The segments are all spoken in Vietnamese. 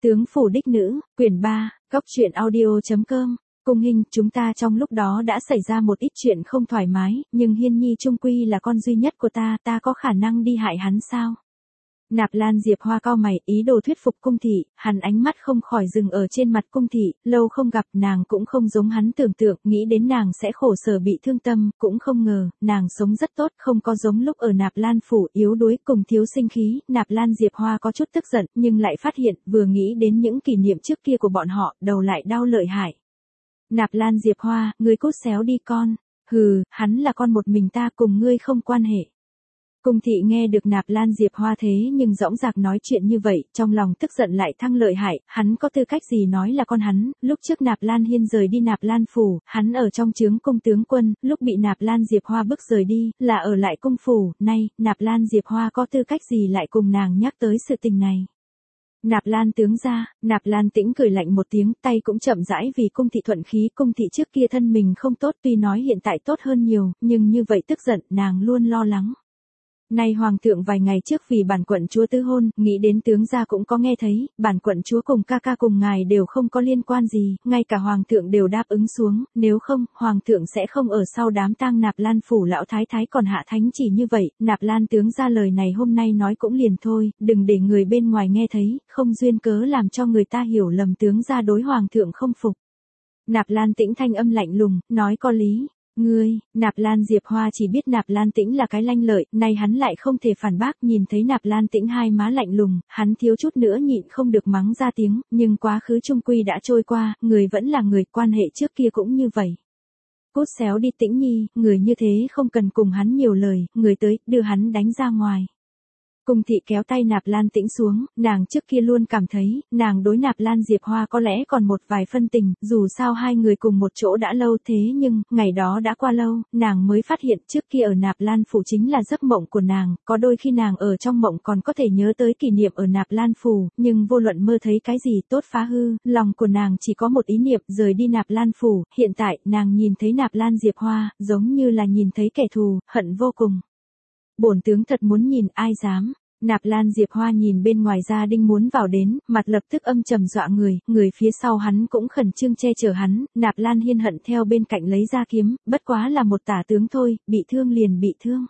Tướng phủ đích nữ, quyển 3, góc truyện audio.com. Cung Hinh, chúng ta trong lúc đó đã xảy ra một ít chuyện không thoải mái, nhưng Hiên Nhi chung quy là con duy nhất của ta có khả năng đi hại hắn sao? Nạp Lan Diệp Hoa cau mày, ý đồ thuyết phục Cung thị, hắn ánh mắt không khỏi dừng ở trên mặt Cung thị, lâu không gặp nàng cũng không giống hắn tưởng tượng, nghĩ đến nàng sẽ khổ sở bị thương tâm, cũng không ngờ, nàng sống rất tốt, không có giống lúc ở Nạp Lan phủ yếu đuối cùng thiếu sinh khí, Nạp Lan Diệp Hoa có chút tức giận, nhưng lại phát hiện, vừa nghĩ đến những kỷ niệm trước kia của bọn họ, đầu lại đau lợi hại. Nạp Lan Diệp Hoa, ngươi cút xéo đi con, hừ, hắn là con một mình ta cùng ngươi không quan hệ. Cung thị nghe được Nạp Lan Diệp Hoa thế nhưng dõng dạc nói chuyện như vậy, trong lòng tức giận lại thăng lợi hại, hắn có tư cách gì nói là con hắn, lúc trước Nạp Lan Hiên rời đi Nạp Lan phủ, hắn ở trong trướng cung tướng quân, lúc bị Nạp Lan Diệp Hoa bức rời đi, là ở lại cung phủ, nay, Nạp Lan Diệp Hoa có tư cách gì lại cùng nàng nhắc tới sự tình này. Nạp Lan tướng ra, Nạp Lan Tĩnh cười lạnh một tiếng, tay cũng chậm rãi vì Cung thị thuận khí, Cung thị trước kia thân mình không tốt tuy nói hiện tại tốt hơn nhiều, nhưng như vậy tức giận, nàng luôn lo lắng. Nay hoàng thượng vài ngày trước vì bản quận chúa tứ hôn, nghĩ đến tướng gia cũng có nghe thấy, bản quận chúa cùng ca ca cùng ngài đều không có liên quan gì, ngay cả hoàng thượng đều đáp ứng xuống, nếu không, hoàng thượng sẽ không ở sau đám tang Nạp Lan phủ lão thái thái còn hạ thánh chỉ như vậy, Nạp Lan tướng gia lời này hôm nay nói cũng liền thôi, đừng để người bên ngoài nghe thấy, không duyên cớ làm cho người ta hiểu lầm tướng gia đối hoàng thượng không phục. Nạp Lan Tĩnh thanh âm lạnh lùng, nói có lý. Ngươi, Nạp Lan Diệp Hoa chỉ biết Nạp Lan Tĩnh là cái lanh lợi, nay hắn lại không thể phản bác, nhìn thấy Nạp Lan Tĩnh hai má lạnh lùng, hắn thiếu chút nữa nhịn không được mắng ra tiếng, nhưng quá khứ chung quy đã trôi qua, người vẫn là người, quan hệ trước kia cũng như vậy. Cút xéo đi Tĩnh Nhi, người như thế không cần cùng hắn nhiều lời, người tới, đưa hắn đánh ra ngoài. Cung thị kéo tay Nạp Lan Tĩnh xuống, nàng trước kia luôn cảm thấy, nàng đối Nạp Lan Diệp Hoa có lẽ còn một vài phân tình, dù sao hai người cùng một chỗ đã lâu thế nhưng, ngày đó đã qua lâu, nàng mới phát hiện trước kia ở Nạp Lan phủ chính là giấc mộng của nàng, có đôi khi nàng ở trong mộng còn có thể nhớ tới kỷ niệm ở Nạp Lan phủ, nhưng vô luận mơ thấy cái gì tốt phá hư, lòng của nàng chỉ có một ý niệm rời đi Nạp Lan phủ, hiện tại, nàng nhìn thấy Nạp Lan Diệp Hoa, giống như là nhìn thấy kẻ thù, hận vô cùng. Bổn tướng thật muốn nhìn, ai dám. Nạp Lan Diệp Hoa nhìn bên ngoài gia đình muốn vào đến, mặt lập tức âm trầm dọa người phía sau hắn cũng khẩn trương che chở hắn, Nạp Lan Hiên hận theo bên cạnh lấy ra kiếm, bất quá là một tả tướng thôi, bị thương liền bị thương.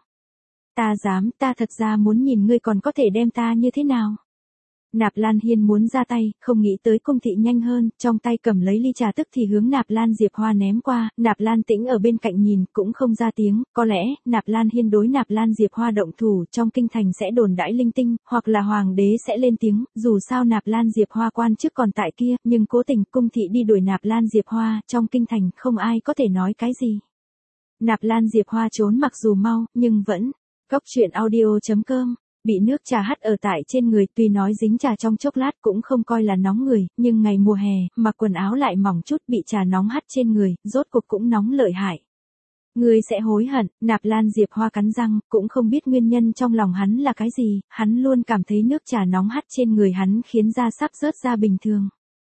Ta dám, ta thật ra muốn nhìn ngươi còn có thể đem ta như thế nào. Nạp Lan Hiên muốn ra tay, không nghĩ tới Cung thị nhanh hơn, trong tay cầm lấy ly trà tức thì hướng Nạp Lan Diệp Hoa ném qua, Nạp Lan Tĩnh ở bên cạnh nhìn, cũng không ra tiếng, có lẽ, Nạp Lan Hiên đối Nạp Lan Diệp Hoa động thủ, trong kinh thành sẽ đồn đãi linh tinh, hoặc là hoàng đế sẽ lên tiếng, dù sao Nạp Lan Diệp Hoa quan chức còn tại kia, nhưng cố tình Cung thị đi đuổi Nạp Lan Diệp Hoa, trong kinh thành, không ai có thể nói cái gì. Nạp Lan Diệp Hoa trốn mặc dù mau, nhưng vẫn, góc truyện audio.com. Bị nước trà hắt ở tại trên người, tuy nói dính trà trong chốc lát cũng không coi là nóng người, nhưng ngày mùa hè, mặc quần áo lại mỏng chút bị trà nóng hắt trên người, rốt cuộc cũng nóng lợi hại. Ngươi sẽ hối hận, Nạp Lan Diệp Hoa cắn răng, cũng không biết nguyên nhân trong lòng hắn là cái gì, hắn luôn cảm thấy nước trà nóng hắt trên người hắn khiến da sắp rớt ra bình thường.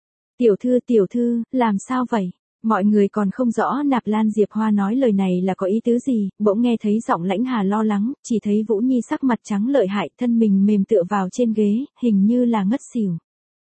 Tiểu thư, làm sao vậy? Mọi người còn không rõ Nạp Lan Diệp Hoa nói lời này là có ý tứ gì, bỗng nghe thấy giọng Lãnh Hà lo lắng, chỉ thấy Vũ Nhi sắc mặt trắng lợi hại, thân mình mềm tựa vào trên ghế, hình như là ngất xỉu.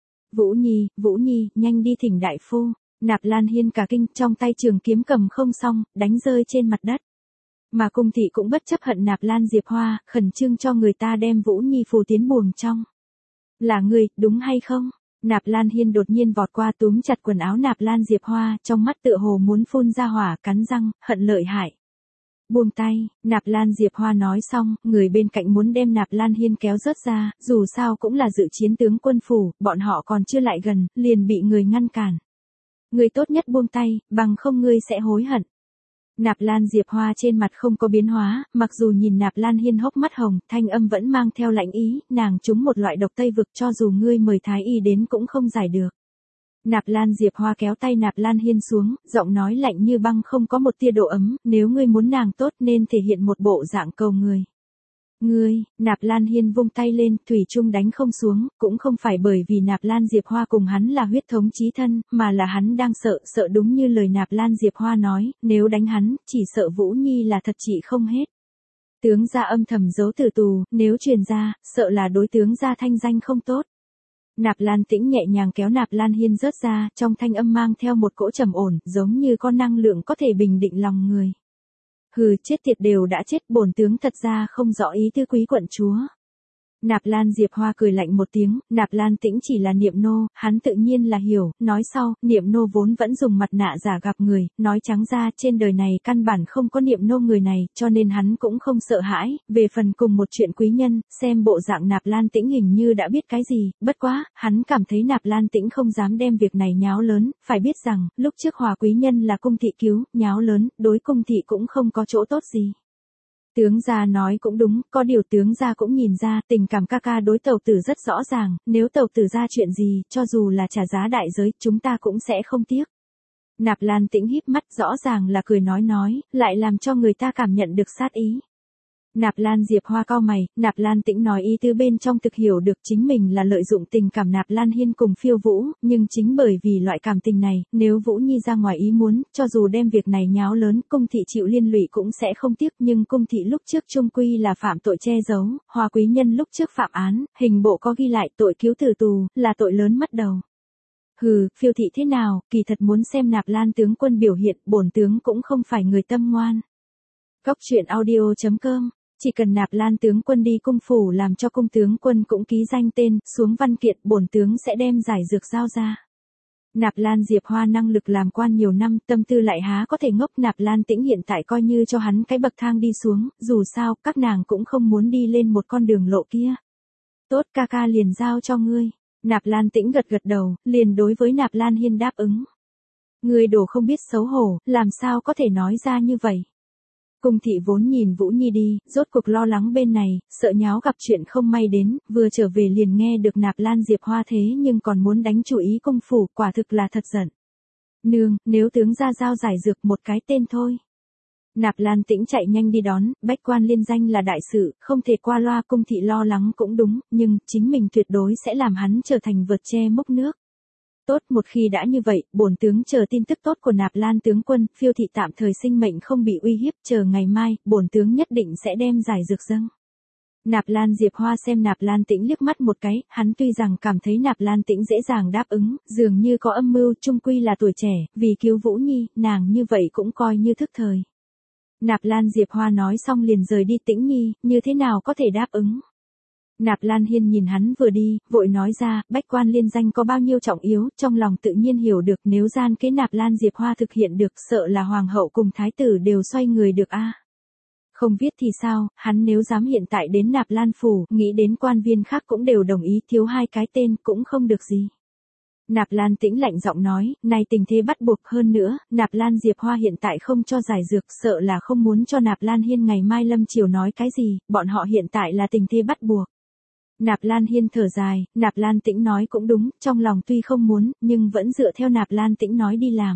Vũ Nhi, nhanh đi thỉnh đại phu. Nạp Lan Hiên cả kinh, trong tay trường kiếm cầm không xong, đánh rơi trên mặt đất. Mà Cung thị cũng bất chấp hận Nạp Lan Diệp Hoa, khẩn trương cho người ta đem Vũ Nhi phù tiến buồng trong. Là người, đúng hay không? Nạp Lan Hiên đột nhiên vọt qua túm chặt quần áo Nạp Lan Diệp Hoa, trong mắt tựa hồ muốn phun ra hỏa, cắn răng, hận lợi hại. Buông tay, Nạp Lan Diệp Hoa nói xong, người bên cạnh muốn đem Nạp Lan Hiên kéo rớt ra, dù sao cũng là dự chiến tướng quân phủ, bọn họ còn chưa lại gần, liền bị người ngăn cản. Người tốt nhất buông tay, bằng không ngươi sẽ hối hận. Nạp Lan Diệp Hoa trên mặt không có biến hóa, mặc dù nhìn Nạp Lan Hiên hốc mắt hồng, thanh âm vẫn mang theo lạnh ý, nàng trúng một loại độc Tây vực cho dù ngươi mời thái y đến cũng không giải được. Nạp Lan Diệp Hoa kéo tay Nạp Lan Hiên xuống, giọng nói lạnh như băng không có một tia độ ấm, nếu ngươi muốn nàng tốt nên thể hiện một bộ dạng cầu người. Ngươi, Nạp Lan Hiên vung tay lên, thủy chung đánh không xuống, cũng không phải bởi vì Nạp Lan Diệp Hoa cùng hắn là huyết thống chí thân, mà là hắn đang sợ đúng như lời Nạp Lan Diệp Hoa nói, nếu đánh hắn, chỉ sợ Vũ Nhi là thật trị không hết. Tướng gia âm thầm giấu tử tù, nếu truyền ra, sợ là đối tướng gia thanh danh không tốt. Nạp Lan Tĩnh nhẹ nhàng kéo Nạp Lan Hiên rớt ra, trong thanh âm mang theo một cỗ trầm ổn, giống như có năng lượng có thể bình định lòng người. Hừ, chết tiệt đều đã chết, bổn tướng thật ra không rõ ý tư quý quận chúa. Nạp Lan Diệp Hoa cười lạnh một tiếng, Nạp Lan Tĩnh chỉ là niệm nô, hắn tự nhiên là hiểu, nói sau, niệm nô vốn vẫn dùng mặt nạ giả gặp người, nói trắng ra trên đời này căn bản không có niệm nô người này, cho nên hắn cũng không sợ hãi, về phần cùng một chuyện quý nhân, xem bộ dạng Nạp Lan Tĩnh hình như đã biết cái gì, bất quá, hắn cảm thấy Nạp Lan Tĩnh không dám đem việc này nháo lớn, phải biết rằng, lúc trước Hòa quý nhân là cung thị cứu, nháo lớn, đối cung thị cũng không có chỗ tốt gì. Tướng gia nói cũng đúng, có điều tướng gia cũng nhìn ra, tình cảm ca ca đối tẩu tử rất rõ ràng, nếu tẩu tử ra chuyện gì, cho dù là trả giá đại giới, chúng ta cũng sẽ không tiếc. Nạp Lan Tĩnh híp mắt, rõ ràng là cười nói, lại làm cho người ta cảm nhận được sát ý. Nạp Lan Diệp Hoa cau mày, Nạp Lan Tĩnh nói ý tứ bên trong thực hiểu được chính mình là lợi dụng tình cảm Nạp Lan Hiên cùng Phiêu Vũ, nhưng chính bởi vì loại cảm tình này, nếu Vũ Nhi ra ngoài ý muốn, cho dù đem việc này nháo lớn, cung thị chịu liên lụy cũng sẽ không tiếc, nhưng cung thị lúc trước chung quy là phạm tội che giấu, Hòa quý nhân lúc trước phạm án, hình bộ có ghi lại tội cứu tử tù, là tội lớn mất đầu. Hừ, Phiêu thị thế nào, kỳ thật muốn xem Nạp Lan tướng quân biểu hiện, bổn tướng cũng không phải người tâm ngoan. Góc truyện audio.com. Chỉ cần Nạp Lan tướng quân đi cung phủ làm cho cung tướng quân cũng ký danh tên, xuống văn kiện, bổn tướng sẽ đem giải dược giao ra. Nạp Lan Diệp Hoa năng lực làm quan nhiều năm, tâm tư lại há có thể ngốc. Nạp Lan Tĩnh hiện tại coi như cho hắn cái bậc thang đi xuống, dù sao, các nàng cũng không muốn đi lên một con đường lộ kia. Tốt, ca ca liền giao cho ngươi. Nạp Lan Tĩnh gật gật đầu, liền đối với Nạp Lan Hiên đáp ứng. Ngươi đồ không biết xấu hổ, làm sao có thể nói ra như vậy. Cung thị vốn nhìn Vũ Nhi đi, rốt cuộc lo lắng bên này, sợ nháo gặp chuyện không may đến, vừa trở về liền nghe được Nạp Lan Diệp Hoa thế nhưng còn muốn đánh chủ ý cung phủ, quả thực là thật giận. Nương, nếu tướng ra giao giải dược một cái tên thôi. Nạp Lan Tĩnh chạy nhanh đi đón, bách quan liên danh là đại sự, không thể qua loa. Cung thị lo lắng cũng đúng, nhưng chính mình tuyệt đối sẽ làm hắn trở thành vượt che múc nước. Tốt, một khi đã như vậy, bổn tướng chờ tin tức tốt của Nạp Lan tướng quân, Phiêu thị tạm thời sinh mệnh không bị uy hiếp, chờ ngày mai, bổn tướng nhất định sẽ đem giải dược dâng. Nạp Lan Diệp Hoa xem Nạp Lan Tĩnh liếc mắt một cái, hắn tuy rằng cảm thấy Nạp Lan Tĩnh dễ dàng đáp ứng, dường như có âm mưu, chung quy là tuổi trẻ, vì cứu Vũ Nhi, nàng như vậy cũng coi như thức thời. Nạp Lan Diệp Hoa nói xong liền rời đi. Tĩnh Nhi, như thế nào có thể đáp ứng? Nạp Lan Hiên nhìn hắn vừa đi, vội nói ra, bách quan liên danh có bao nhiêu trọng yếu, trong lòng tự nhiên hiểu được, nếu gian kế Nạp Lan Diệp Hoa thực hiện được, sợ là hoàng hậu cùng thái tử đều xoay người được a. Không viết thì sao, hắn nếu dám hiện tại đến Nạp Lan phủ, nghĩ đến quan viên khác cũng đều đồng ý, thiếu hai cái tên cũng không được gì. Nạp Lan Tĩnh lạnh giọng nói, này tình thế bắt buộc, hơn nữa, Nạp Lan Diệp Hoa hiện tại không cho giải dược, sợ là không muốn cho Nạp Lan Hiên ngày mai lâm chiều nói cái gì, bọn họ hiện tại là tình thế bắt buộc. Nạp Lan Hiên thở dài, Nạp Lan Tĩnh nói cũng đúng, trong lòng tuy không muốn, nhưng vẫn dựa theo Nạp Lan Tĩnh nói đi làm.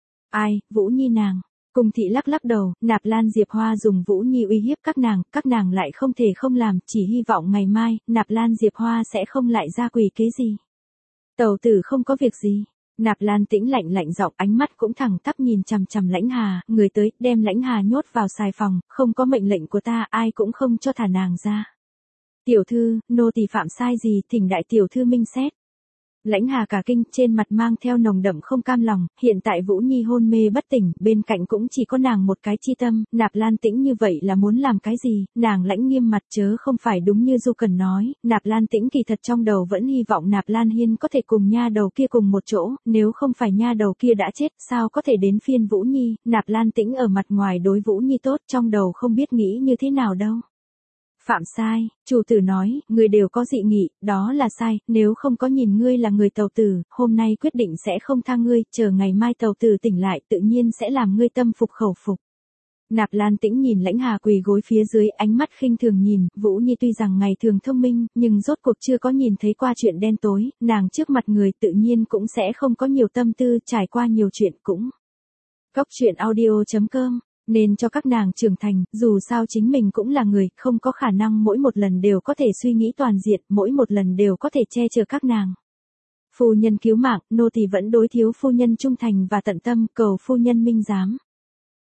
Ai, Vũ Nhi nàng. Cung thị lắc lắc đầu, Nạp Lan Diệp Hoa dùng Vũ Nhi uy hiếp các nàng lại không thể không làm, chỉ hy vọng ngày mai, Nạp Lan Diệp Hoa sẽ không lại ra quỷ kế gì. Tẩu tử không có việc gì. Nạp Lan Tĩnh lạnh giọng, ánh mắt cũng thẳng tắp nhìn chằm chằm Lãnh Hà, người tới, đem Lãnh Hà nhốt vào xài phòng, không có mệnh lệnh của ta, ai cũng không cho thả nàng ra. Tiểu thư, nô tỳ phạm sai gì, thỉnh đại tiểu thư minh xét. Lãnh Hà cả kinh, trên mặt mang theo nồng đậm không cam lòng, hiện tại Vũ Nhi hôn mê bất tỉnh, bên cạnh cũng chỉ có nàng một cái chi tâm, Nạp Lan Tĩnh như vậy là muốn làm cái gì, nàng lãnh nghiêm mặt chớ không phải đúng như Du Cần nói, Nạp Lan Tĩnh kỳ thật trong đầu vẫn hy vọng Nạp Lan Hiên có thể cùng nha đầu kia cùng một chỗ, nếu không phải nha đầu kia đã chết, sao có thể đến phiên Vũ Nhi, Nạp Lan Tĩnh ở mặt ngoài đối Vũ Nhi tốt, trong đầu không biết nghĩ như thế nào đâu. Phạm sai, chủ tử nói, người đều có dị nghị, đó là sai, nếu không có nhìn ngươi là người tàu tử, hôm nay quyết định sẽ không tha ngươi, chờ ngày mai tàu tử tỉnh lại tự nhiên sẽ làm ngươi tâm phục khẩu phục. Nạp Lan Tĩnh nhìn Lãnh Hà quỳ gối phía dưới, ánh mắt khinh thường nhìn, Vũ Nhi tuy rằng ngày thường thông minh, nhưng rốt cuộc chưa có nhìn thấy qua chuyện đen tối, nàng trước mặt người tự nhiên cũng sẽ không có nhiều tâm tư, trải qua nhiều chuyện cũng. Góc truyện audio.com. Nên cho các nàng trưởng thành, dù sao chính mình cũng là người, không có khả năng mỗi một lần đều có thể suy nghĩ toàn diện, mỗi một lần đều có thể che chở các nàng. Phu nhân cứu mạng, nô tỳ vẫn đối thiếu phu nhân trung thành và tận tâm, cầu phu nhân minh giám.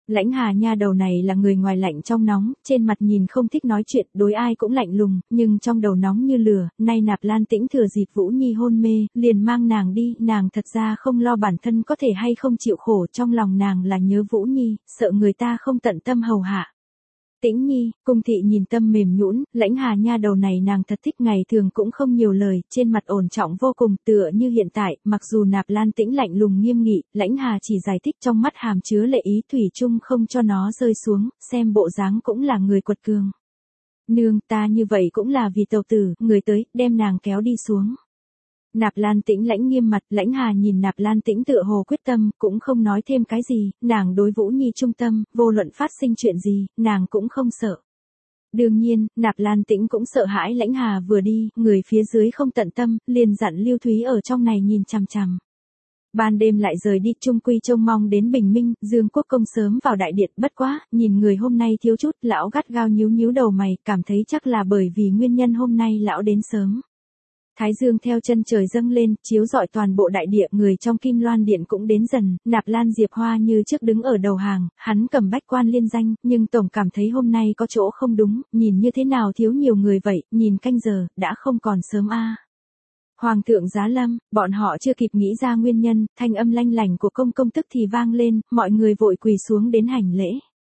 Lãnh Hà nha đầu này là người ngoài lạnh trong nóng, trên mặt nhìn không thích nói chuyện, đối ai cũng lạnh lùng, nhưng trong đầu nóng như lửa, nay Nạp Lan Tĩnh thừa dịp Vũ Nhi hôn mê, liền mang nàng đi, nàng thật ra không lo bản thân có thể hay không chịu khổ, trong lòng nàng là nhớ Vũ Nhi, sợ người ta không tận tâm hầu hạ. Tĩnh Nhi, Cung thị nhìn tâm mềm nhũn, Lãnh Hà nha đầu này nàng thật thích, ngày thường cũng không nhiều lời, trên mặt ổn trọng vô cùng, tựa như hiện tại, mặc dù Nạp Lan Tĩnh lạnh lùng nghiêm nghị, Lãnh Hà chỉ giải thích trong mắt hàm chứa lệ ý, thủy chung không cho nó rơi xuống, xem bộ dáng cũng là người quật cường. Nương, ta như vậy cũng là vì tàu tử, người tới, đem nàng kéo đi xuống. Nạp Lan Tĩnh lãnh nghiêm mặt, Lãnh Hà nhìn Nạp Lan Tĩnh tựa hồ quyết tâm, cũng không nói thêm cái gì, nàng đối Vũ Nhi trung tâm, vô luận phát sinh chuyện gì, nàng cũng không sợ. Đương nhiên, Nạp Lan Tĩnh cũng sợ hãi Lãnh Hà vừa đi, người phía dưới không tận tâm, liền dặn Lưu Thúy ở trong này nhìn chằm chằm. Ban đêm lại rời đi, chung quy trông mong đến bình minh, Dương Quốc Công sớm vào đại điện, bất quá, nhìn người hôm nay thiếu chút, lão gắt gao nhíu nhíu đầu mày, cảm thấy chắc là bởi vì nguyên nhân hôm nay lão đến sớm. Thái dương theo chân trời dâng lên, chiếu rọi toàn bộ đại địa, người trong Kim Loan điện cũng đến dần, Nạp Lan Diệp Hoa như trước đứng ở đầu hàng, hắn cầm bách quan liên danh, nhưng tổng cảm thấy hôm nay có chỗ không đúng, nhìn như thế nào thiếu nhiều người vậy, nhìn canh giờ, đã không còn sớm a. Hoàng thượng giá lâm, bọn họ chưa kịp nghĩ ra nguyên nhân, thanh âm lanh lảnh của công công tức thì vang lên, mọi người vội quỳ xuống đến hành lễ.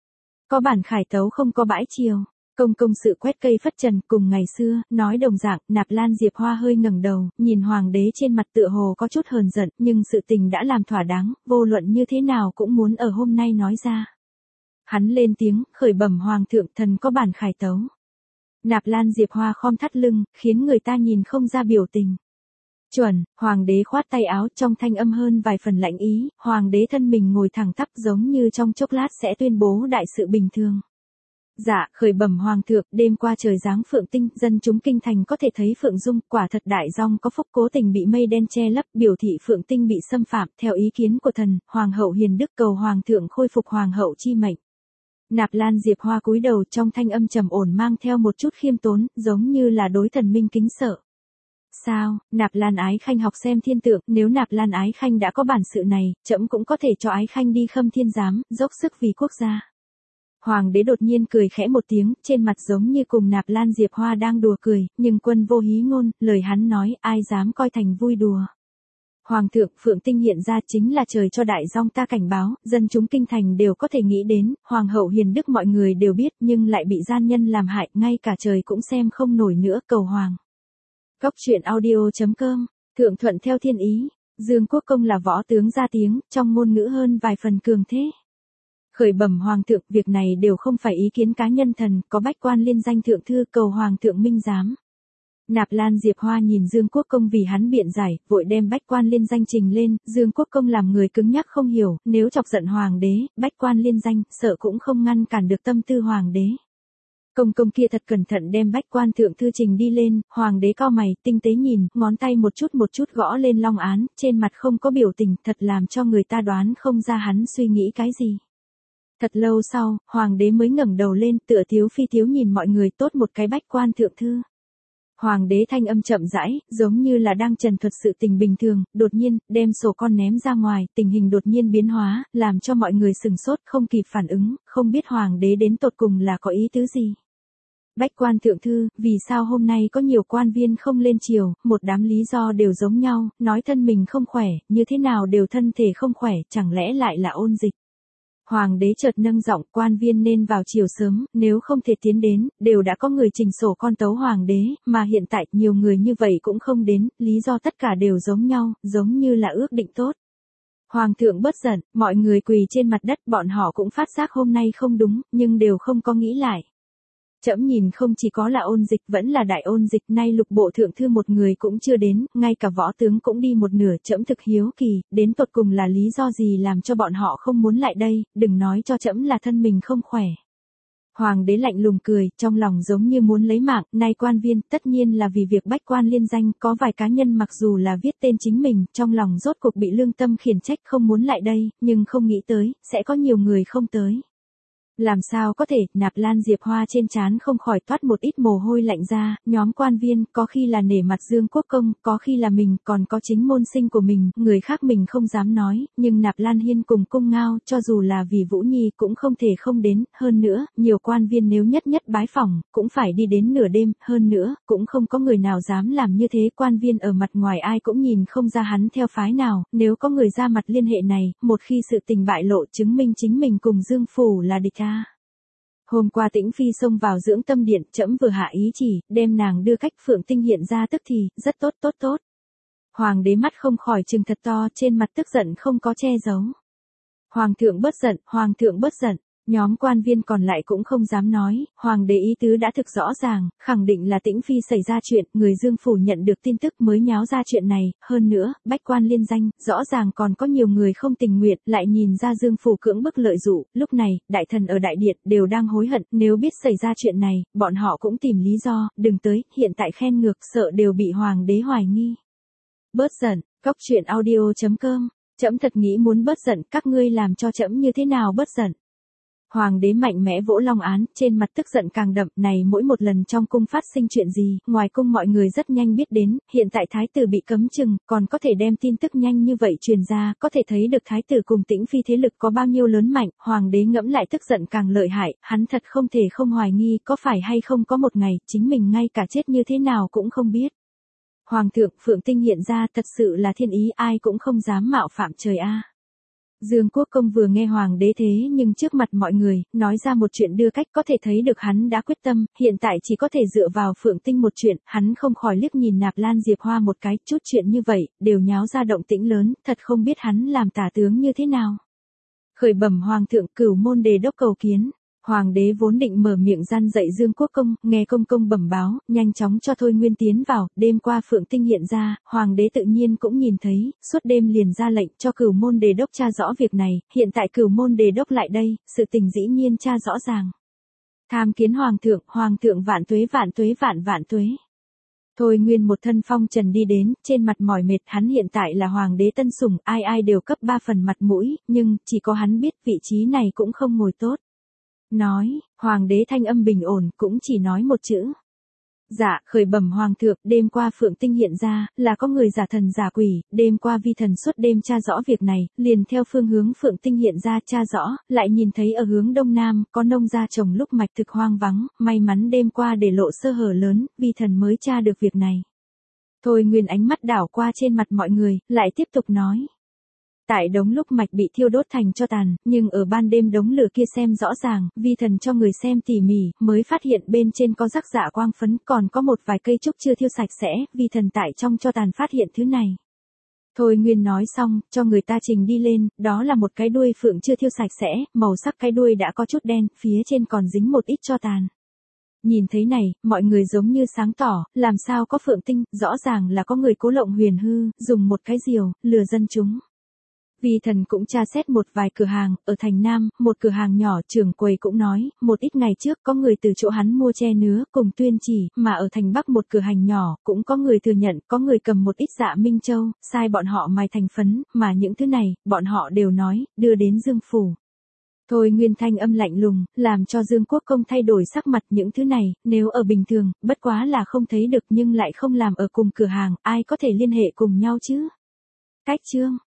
Có bản khải tấu không có bãi chiều. Công công sự quét cây phất trần, cùng ngày xưa, nói đồng dạng, Nạp Lan Diệp Hoa hơi ngẩng đầu, nhìn hoàng đế trên mặt tựa hồ có chút hờn giận, nhưng sự tình đã làm thỏa đáng, vô luận như thế nào cũng muốn ở hôm nay nói ra. Hắn lên tiếng, khởi bẩm hoàng thượng, thần có bản khải tấu. Nạp Lan Diệp Hoa khom thắt lưng, khiến người ta nhìn không ra biểu tình. Chuẩn, hoàng đế khoát tay áo, trong thanh âm hơn vài phần lạnh ý, hoàng đế thân mình ngồi thẳng tắp giống như trong chốc lát sẽ tuyên bố đại sự bình thường. Dạ, khởi bẩm hoàng thượng, đêm qua trời giáng phượng tinh, dân chúng kinh thành có thể thấy phượng dung, quả thật đại dong có phúc, cố tình bị mây đen che lấp, biểu thị phượng tinh bị xâm phạm, theo ý kiến của thần, hoàng hậu hiền đức cầu hoàng thượng khôi phục hoàng hậu chi mệnh. Nạp Lan Diệp Hoa cúi đầu, trong thanh âm trầm ổn mang theo một chút khiêm tốn, giống như là đối thần minh kính sợ. Sao, Nạp Lan Ái Khanh học xem thiên tượng, nếu Nạp Lan Ái Khanh đã có bản sự này, trẫm cũng có thể cho Ái Khanh đi khâm thiên giám, dốc sức vì quốc gia. Hoàng đế đột nhiên cười khẽ một tiếng, trên mặt giống như cùng Nạp Lan Diệp Hoa đang đùa cười, nhưng quân vô hí ngôn, lời hắn nói, ai dám coi thành vui đùa. Hoàng thượng, phượng tinh hiện ra chính là trời cho đại dong ta cảnh báo, dân chúng kinh thành đều có thể nghĩ đến, hoàng hậu hiền đức mọi người đều biết, nhưng lại bị gian nhân làm hại, ngay cả trời cũng xem không nổi nữa, cầu hoàng. Góc truyện audio.com, thượng thuận theo thiên ý, Dương Quốc Công là võ tướng ra tiếng, trong ngôn ngữ hơn vài phần cường thế. Khởi bẩm hoàng thượng, việc này đều không phải ý kiến cá nhân thần, có bách quan liên danh thượng thư cầu hoàng thượng minh giám. Nạp Lan Diệp Hoa nhìn Dương Quốc Công vì hắn biện giải, vội đem bách quan liên danh trình lên, Dương Quốc Công làm người cứng nhắc không hiểu, nếu chọc giận hoàng đế, bách quan liên danh, sợ cũng không ngăn cản được tâm tư hoàng đế. Công công kia thật cẩn thận đem bách quan thượng thư trình đi lên, hoàng đế cau mày, tinh tế nhìn, ngón tay một chút gõ lên long án, trên mặt không có biểu tình, thật làm cho người ta đoán không ra hắn suy nghĩ cái gì. Thật lâu sau, hoàng đế mới ngẩng đầu lên, tựa thiếu phi thiếu nhìn mọi người, tốt một cái bách quan thượng thư. Hoàng đế thanh âm chậm rãi, giống như là đang trần thuật sự tình bình thường, đột nhiên, đem sổ con ném ra ngoài, tình hình đột nhiên biến hóa, làm cho mọi người sừng sốt, không kịp phản ứng, không biết hoàng đế đến tột cùng là có ý tứ gì. Bách quan thượng thư, vì sao hôm nay có nhiều quan viên không lên triều, một đám lý do đều giống nhau, nói thân mình không khỏe, như thế nào đều thân thể không khỏe, chẳng lẽ lại là ôn dịch. Hoàng đế chợt nâng giọng, quan viên nên vào triều sớm, nếu không thể tiến đến, đều đã có người trình sổ con tấu hoàng đế, mà hiện tại nhiều người như vậy cũng không đến, lý do tất cả đều giống nhau, giống như là ước định tốt. Hoàng thượng bớt giận, mọi người quỳ trên mặt đất, bọn họ cũng phát giác hôm nay không đúng, nhưng đều không có nghĩ lại. Trẫm nhìn không chỉ có là ôn dịch, vẫn là đại ôn dịch, nay lục bộ thượng thư một người cũng chưa đến, ngay cả võ tướng cũng đi một nửa, trẫm thực hiếu kỳ, đến tột cùng là lý do gì làm cho bọn họ không muốn lại đây, đừng nói cho trẫm là thân mình không khỏe. Hoàng đế lạnh lùng cười, trong lòng giống như muốn lấy mạng, nay quan viên, tất nhiên là vì việc bách quan liên danh, có vài cá nhân mặc dù là viết tên chính mình, trong lòng rốt cuộc bị lương tâm khiển trách không muốn lại đây, nhưng không nghĩ tới, sẽ có nhiều người không tới. Làm sao có thể, Nạp Lan Diệp Hoa trên trán không khỏi toát một ít mồ hôi lạnh ra, nhóm quan viên, có khi là nể mặt Dương Quốc Công, có khi là mình, còn có chính môn sinh của mình, người khác mình không dám nói, nhưng Nạp Lan Hiên cùng Cung Ngao, cho dù là vì Vũ Nhi cũng không thể không đến, hơn nữa, nhiều quan viên nếu nhất nhất bái phỏng, cũng phải đi đến nửa đêm, hơn nữa, cũng không có người nào dám làm như thế, quan viên ở mặt ngoài ai cũng nhìn không ra hắn theo phái nào, nếu có người ra mặt liên hệ này, một khi sự tình bại lộ chứng minh chính mình cùng Dương Phủ là địch ta. Hôm qua Tĩnh Phi xông vào dưỡng tâm điện, trẫm vừa hạ ý chỉ, đem nàng đưa cách Phượng Tinh hiện ra tức thì, rất tốt tốt tốt. Hoàng đế mắt không khỏi trừng thật to, trên mặt tức giận không có che giấu. Hoàng thượng bớt giận, hoàng thượng bớt giận. Nhóm quan viên còn lại cũng không dám nói, hoàng đế ý tứ đã thực rõ ràng, khẳng định là Tĩnh Phi xảy ra chuyện, người Dương Phủ nhận được tin tức mới nháo ra chuyện này, hơn nữa, bách quan liên danh, rõ ràng còn có nhiều người không tình nguyện, lại nhìn ra Dương Phủ cưỡng bức lợi dụ, lúc này, đại thần ở đại điện đều đang hối hận, nếu biết xảy ra chuyện này, bọn họ cũng tìm lý do, đừng tới, hiện tại khen ngược, sợ đều bị hoàng đế hoài nghi. Bớt giận, Cóc Truyện Audio.com, trẫm thật nghĩ muốn bớt giận, các ngươi làm cho trẫm như thế nào bớt giận. Hoàng đế mạnh mẽ vỗ long án, trên mặt tức giận càng đậm, này mỗi một lần trong cung phát sinh chuyện gì, ngoài cung mọi người rất nhanh biết đến, hiện tại thái tử bị cấm chừng, còn có thể đem tin tức nhanh như vậy truyền ra, có thể thấy được thái tử cùng Tĩnh Phi thế lực có bao nhiêu lớn mạnh, hoàng đế ngẫm lại tức giận càng lợi hại, hắn thật không thể không hoài nghi, có phải hay không có một ngày, chính mình ngay cả chết như thế nào cũng không biết. Hoàng thượng, Phượng Tinh hiện ra thật sự là thiên ý, ai cũng không dám mạo phạm trời a. Dương Quốc Công vừa nghe hoàng đế thế nhưng trước mặt mọi người, nói ra một chuyện đưa cách có thể thấy được hắn đã quyết tâm, hiện tại chỉ có thể dựa vào Phượng Tinh một chuyện, hắn không khỏi liếc nhìn Nạp Lan Diệp Hoa một cái, chút chuyện như vậy, đều nháo ra động tĩnh lớn, thật không biết hắn làm tả tướng như thế nào. Khởi bẩm hoàng thượng, Cửu Môn Đề đốc cầu kiến. Hoàng đế vốn định mở miệng gian dạy Dương Quốc Công, nghe công công bẩm báo, nhanh chóng cho Thôi Nguyên tiến vào, đêm qua Phượng Tinh hiện ra, hoàng đế tự nhiên cũng nhìn thấy, suốt đêm liền ra lệnh cho Cửu Môn Đề đốc tra rõ việc này, hiện tại Cửu Môn Đề đốc lại đây, sự tình dĩ nhiên tra rõ ràng. Tham kiến hoàng thượng vạn tuế vạn tuế vạn vạn tuế. Thôi Nguyên một thân phong trần đi đến, trên mặt mỏi mệt, hắn hiện tại là hoàng đế tân sủng, ai ai đều cấp 3 phần mặt mũi, nhưng, chỉ có hắn biết vị trí này cũng không ngồi tốt. Nói, hoàng đế thanh âm bình ổn, cũng chỉ nói một chữ. Dạ, khởi bẩm hoàng thượng, đêm qua Phượng Tinh hiện ra, là có người giả thần giả quỷ, đêm qua vi thần suốt đêm tra rõ việc này, liền theo phương hướng Phượng Tinh hiện ra tra rõ, lại nhìn thấy ở hướng đông nam, có nông gia trồng lúc mạch thực hoang vắng, may mắn đêm qua để lộ sơ hở lớn, vi thần mới tra được việc này. Thôi Nguyên ánh mắt đảo qua trên mặt mọi người, lại tiếp tục nói. Tại đống lúc mạch bị thiêu đốt thành tro tàn, nhưng ở ban đêm đống lửa kia xem rõ ràng, vi thần cho người xem tỉ mỉ, mới phát hiện bên trên có rắc rạ quang phấn, còn có một vài cây trúc chưa thiêu sạch sẽ, vi thần tại trong tro tàn phát hiện thứ này. Thôi Nguyên nói xong, cho người ta trình đi lên, đó là một cái đuôi phượng chưa thiêu sạch sẽ, màu sắc cái đuôi đã có chút đen, phía trên còn dính một ít tro tàn. Nhìn thấy này, mọi người giống như sáng tỏ, làm sao có Phượng Tinh, rõ ràng là có người cố lộng huyền hư, dùng một cái diều, lừa dân chúng. Vi thần cũng tra xét một vài cửa hàng, ở thành Nam, một cửa hàng nhỏ, trưởng quầy cũng nói, một ít ngày trước có người từ chỗ hắn mua tre nứa, cùng tuyên chỉ, mà ở thành Bắc một cửa hàng nhỏ, cũng có người thừa nhận, có người cầm một ít dạ Minh Châu, sai bọn họ mài thành phấn, mà những thứ này, bọn họ đều nói, đưa đến Dương Phủ. Thôi Nguyên thanh âm lạnh lùng, làm cho Dương Quốc Công thay đổi sắc mặt những thứ này, nếu ở bình thường, bất quá là không thấy được nhưng lại không làm ở cùng cửa hàng, ai có thể liên hệ cùng nhau chứ? Cách chương